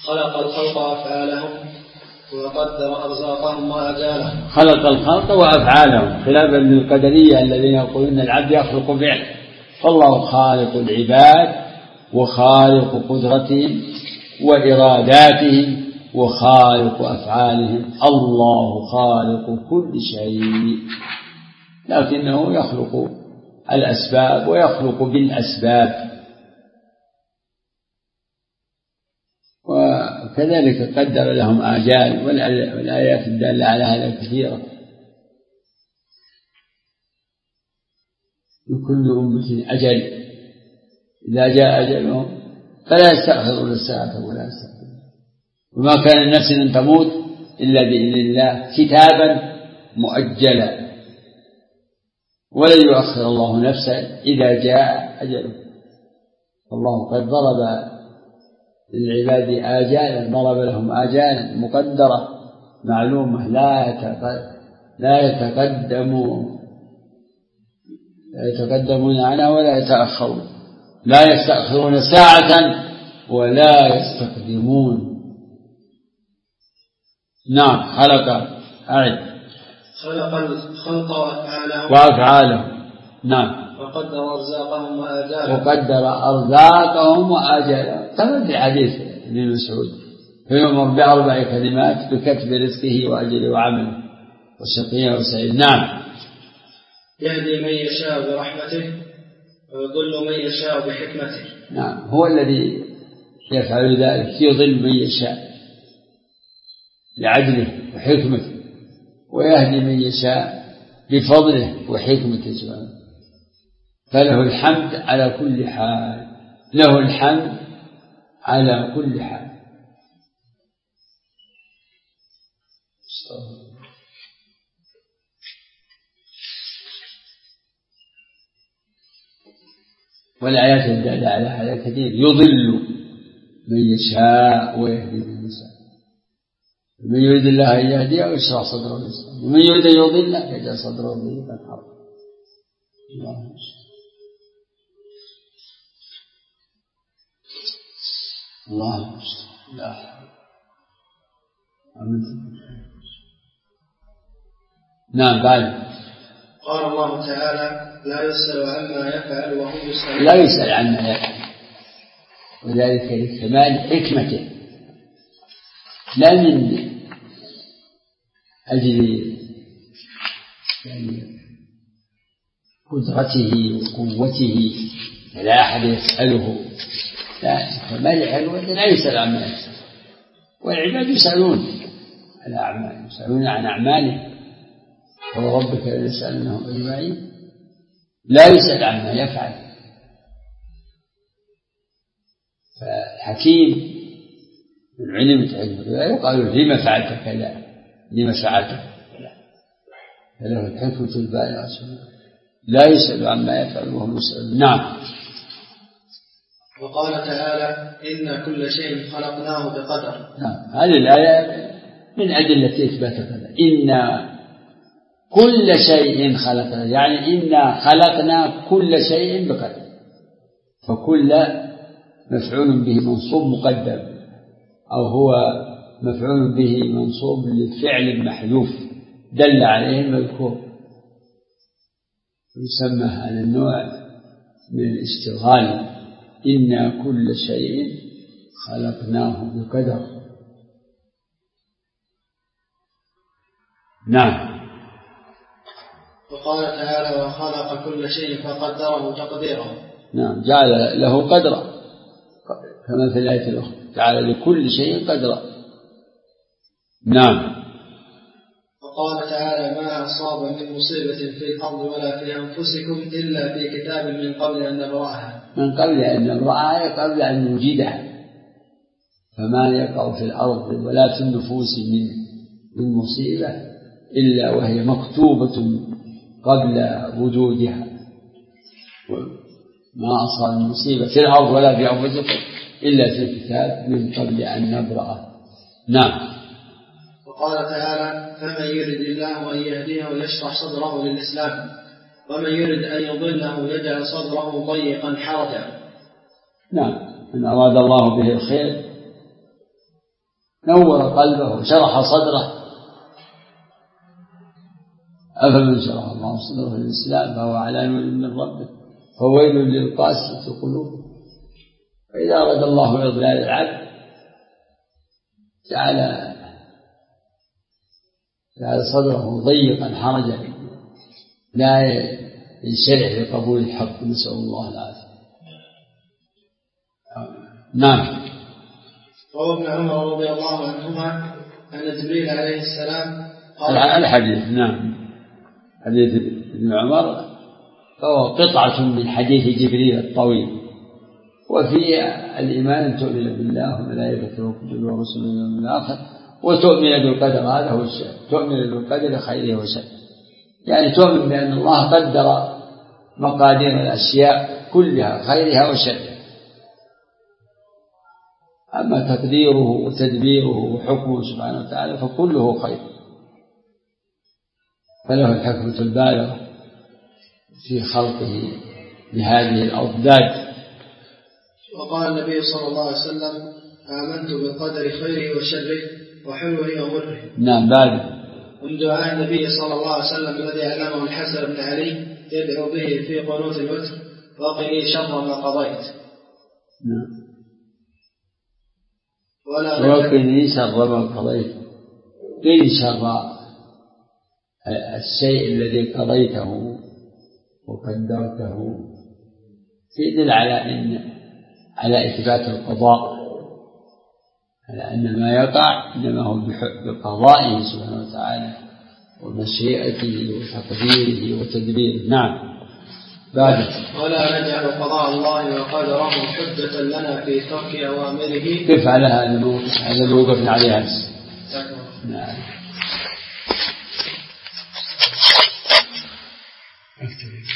خلق الخلق وأفعالهم وقدر أرزاقهم وآجالهم. خلق الخلق وأفعالهم خلافا للقدرية الذين يقولون العبد يخلق فعل، فالله خالق العباد وخالق قدرتهم وإراداتهم وخالق أفعالهم. الله خالق كل شيء، لكنه يخلق الأسباب ويخلق بالأسباب. وكذلك قدر لهم آجال، والآيات الدالة على هذا كثيرة. لكل أمة أجل، إذا جاء أجلهم فلا يستأخرون الساعة ولا يستقدمون. وما كان النفس أن تموت إلا بإذن الله كتابا مؤجلا، ولن يؤخر الله نفسا إذا جاء أجله. الله قد ضرب للعباد آجالا، ضرب لهم آجالا مقدرة معلومة لا يتقدمون عنها ولا يتأخرون، لا يستأخرون ساعة ولا يستقدمون. نعم. خلق الخلق وأفعالهم. نعم. وقدر أرزاقهم وآجالهم. وقدر أرزاقهم وآجالهم. ثبت الحديث ابن مسعود فيؤمر بأربع كلمات بكتب رزقه وأجله وعمله وشقي وسعيد. نعم. يهدي من يشاء برحمته ويضل من يشاء بحكمته. نعم، هو الذي يفعل ذلك، يضل من يشاء بعدله وحكمته، ويهدي من يشاء بفضله وحكمته سبحانه. فله الحمد على كل حال، له الحمد على كل حال. والآيات الدالة على هذا كثير. يضل من يشاء ويهدي من يشاء. من يريد الله أن يهديه ويشرح صدره للإسلام، ومن يريد أن يضله يجعل صدره ضيقا حرجا. الله لا. نعم. بعد قال الله تعالى: لا يسأل عما يفعل وهم يسألون. لا يسأل عما يفعل، وذلك لكمال حكمته، لا من أجل قدرته وقوته لا أحد يسأله، لا، كمال حكمته لا يسأل عما يفعل. والعباد يسألون على أعمالهم، يسألون عن أعمالهم، وربك يسألونهم أجمعين. لا يسأل عما يفعل. فالحكيم من علمت علمه يقال لما فعلت كذا، لما فعلت كذا، فله الحكمة البالغة. لا يسأل عما يفعل وهم يسألون. نعم. وقال تعالى: إن كل شيء خلقناه بقدر. نعم، هذه الآية من أدلة إثبات القدر. إن كل شيء خلقنا، يعني إنا خلقنا كل شيء بقدر. فكل مفعول به منصوب مقدم، أو هو مفعول به منصوب لفعل محذوف دل عليه المذكور، يسمى هذا النوع من الاشتغال. إنا كل شيء خلقناه بقدر. نعم. وقال تعالى: وخلق كل شيء فقدره تقديرا. نعم، جعل له قدرا كما في الآية الأخرى، جعل لكل شيء قدرا. نعم. وقال تعالى: ما أصاب من مصيبة في الأرض ولا في أنفسكم إلا في كتاب من قبل أن نبرأها. من قبل أن نبرأها، قبل أن نوجدها. فما يقع في الأرض ولا في النفوس من مصيبة إلا وهي مكتوبة قبل وجودها. ما أصاب من مصيبة في الأرض ولا في أنفسكم إلا في كتاب من قبل أن نبرأه. نعم. وقال تعالى: فمن يرد الله أن يهديه يشرح صدره للإسلام، ومن يرد أن يضله يجعل صدره ضيقا حرجا. نعم، من أراد الله به الخير نور قلبه وشرح صدره. أفمن شرح الله صدره للإسلام فهو على نور من ربه فويل للقاسية قلوبهم. فإذا أراد الله إضلال العبد جعل صدره ضيقا حرجا لا ينشرح لقبول الحق، نسأل الله العافية. نعم. روى ابن عمر رضي الله عنهما أن جبريل عليه السلام الحديث. نعم. حديث ابن عمر فهو قطعة من حديث جبريل الطويل. وفي الإيمان أن تؤمن بالله وملائكته وكتبه ورسله واليوم الآخر وتؤمن بالقدر. هذا هو الشيء، تؤمن بالقدر خيره وشره، يعني تؤمن بأن الله قدر مقادير الأشياء كلها خيرها وشرها. أما تقديره وتدبيره وحكمه سبحانه وتعالى فكله خير، فله الحكمة البالغة في خلقه بهذه الأضداد. وقال النبي صلى الله عليه وسلم آمنت بالقدر خيره وشره وحلوه ومره. نعم. بالغ. من دعاء النبي صلى الله عليه وسلم الذي علمه الحسن بن علي يدعو به في قنوت الوتر وقني شر ما قضيت. نعم. وقني شر ما قضيت، قني شر الشيء الذي قضيته وقدرته يدل على إثبات القضاء، على أن ما يقع إنما هو بقضائه سبحانه وتعالى ومشيئته وتقديره وتدبيره. نعم. بعد ولا نجعل قضاء الله وقدره حجة لنا في ترك أوامره. كيف على هذا الوقف عليها. نعم.